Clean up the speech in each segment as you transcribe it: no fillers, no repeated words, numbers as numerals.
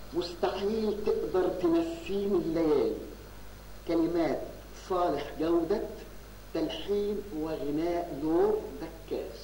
مستحيل تقدر تنسيني الليالي. كلمات صالح جودة، تلحين وغناء نور دكاس.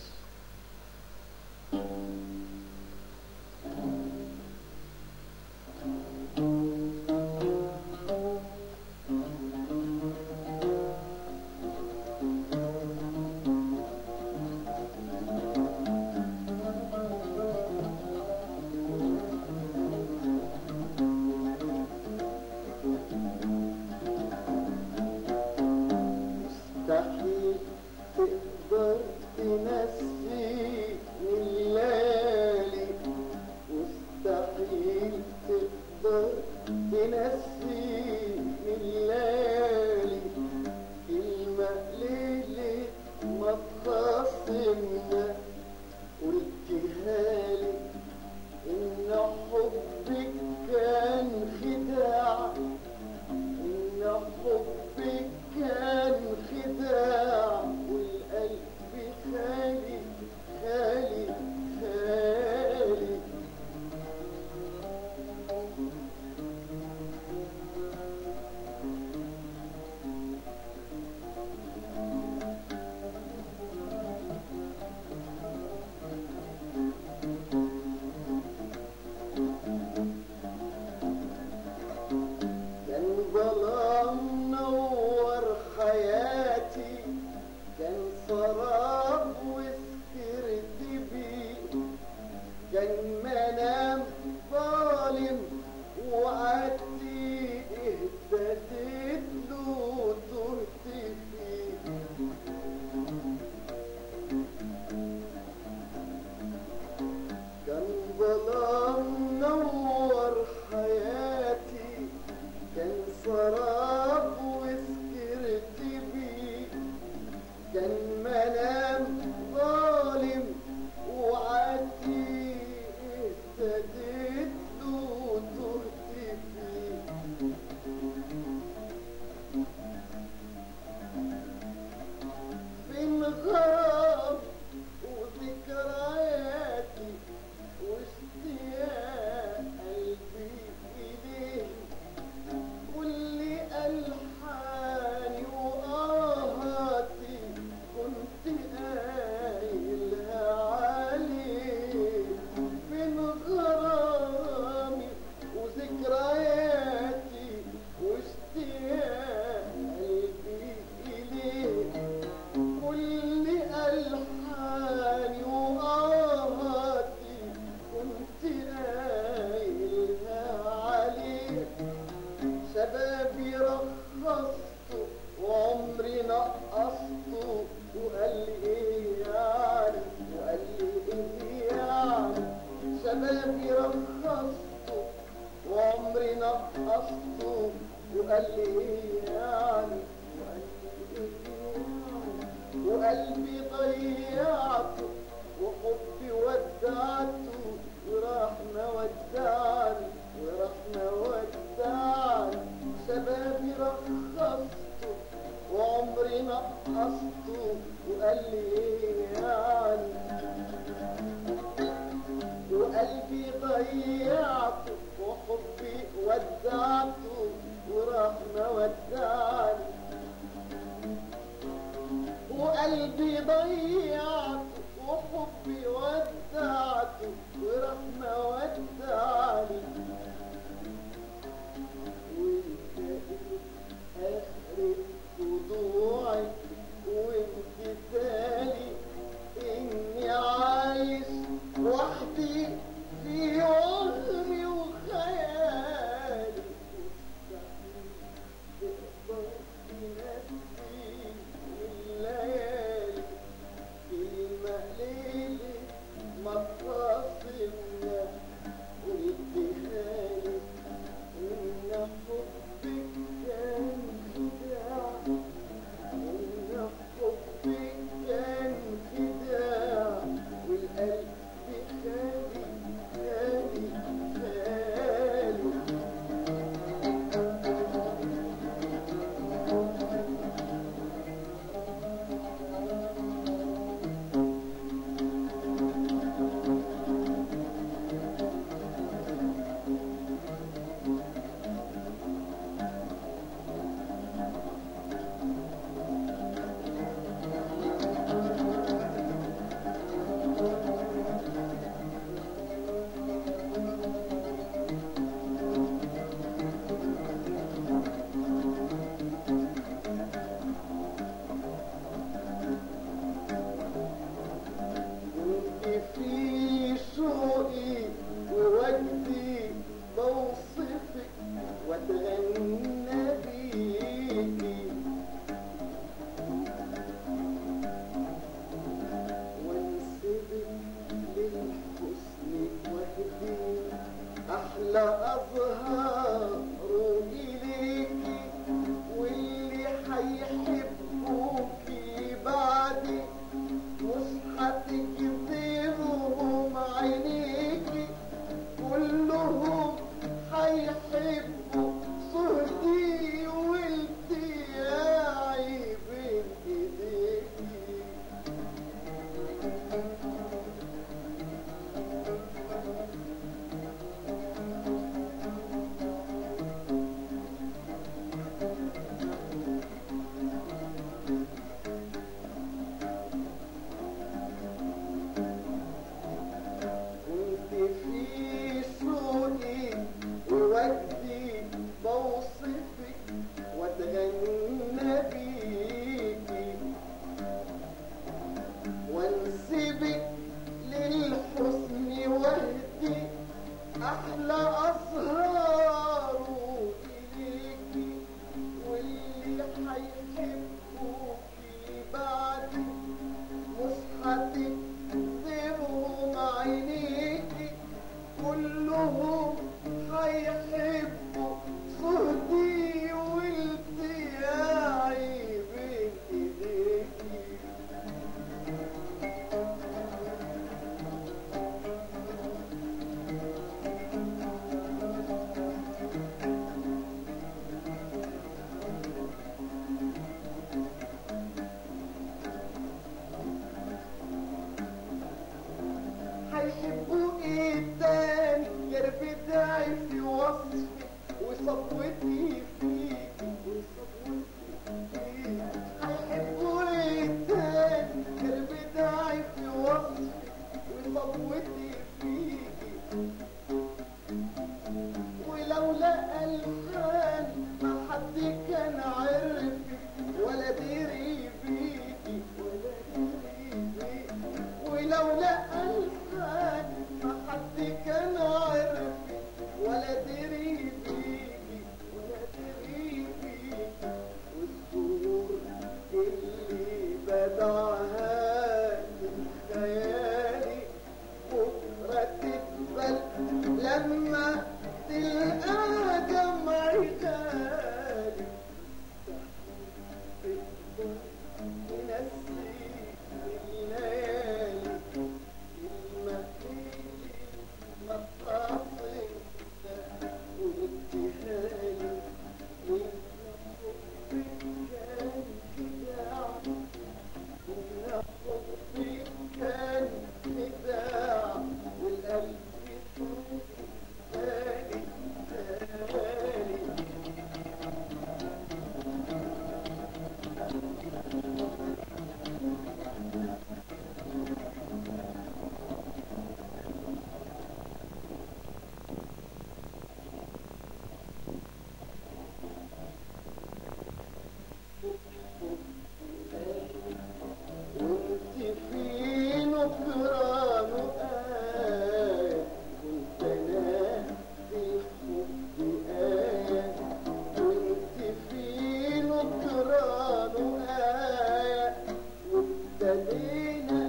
وقلبي ضيعته وحبي ودعته وراح مودعني شبابي رخصته وعمري نقصته وقال لي ايه يعني وقلبي ضيعته وحبي ودعته وراح مودعني وقلبي ضيعته وحبي ودعته وراح مودعني آخر خضوعي وامتثالي إني عايش وحدي في وهمي وخيالي أحلى أزهار إليكي واللي حيحبوكي بعدي مش هتجذبهم عينيكي كلهم حيحبوا صهدي والتياعي بين ايديكي كنت في سوقي ووجدي بوصفك واتغنى بيكي وانسبك للحسن وهدي احلى اسهار اليكي واللي حيحبوكي بعدي مش هتكذبهم عينيكي كلهم حيحبوا صهدي والتياعي بين ايديكي حيحبوا ايه تاني غير بداعي في وصفي وصبوتي فيكي حيحبوا ايه تاني غير بداعي في وصفي وصبوتي فيكي ولولا الحان ما حد كان عرفك ولا دري بيكي ولولا الحان ما حد كان عرفك ولا دري بيكي والزهور اللي بدعها من خيالي بكرة تقبل لما تلقى دمعي غالي تقدر تنسي الليالي المهيلي مطاصي وابتهالي من حبك كان خداع من حبك كان خداع والقلب تاني تاني وانت في نكران آية كنت انا في الحب آية وانت في نكران آية وابتدينا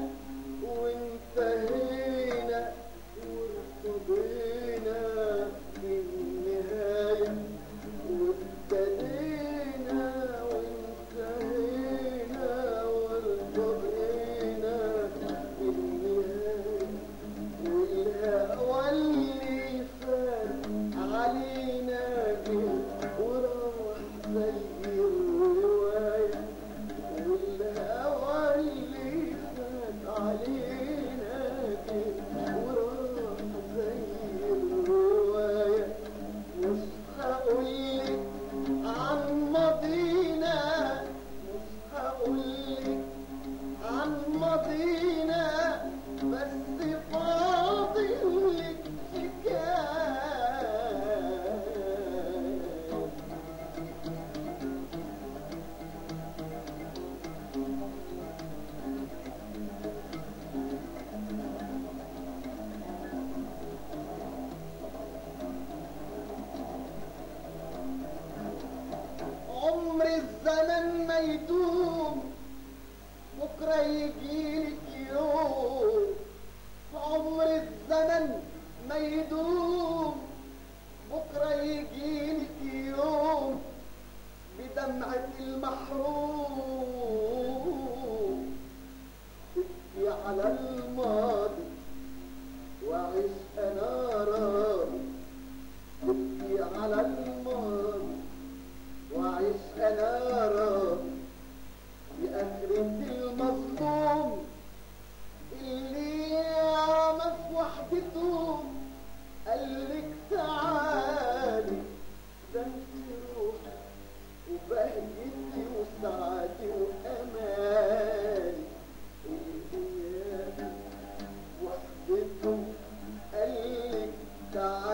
وانتهينا وارتضينا بالنهاية وابتدينا وانتهينا وارتضينا بالنهاية والهوى اللي فات علينا جه وراح زي الرواية والهوى اللي فات علينا جه وراح زي الرواية مش هقولك عن ماضينا مش هقولك عن ماضينا بس فاضلك حكاية عمر الزمن ما يدوم بكرة يجيلك يوم عمر الزمن ما يدوم تعال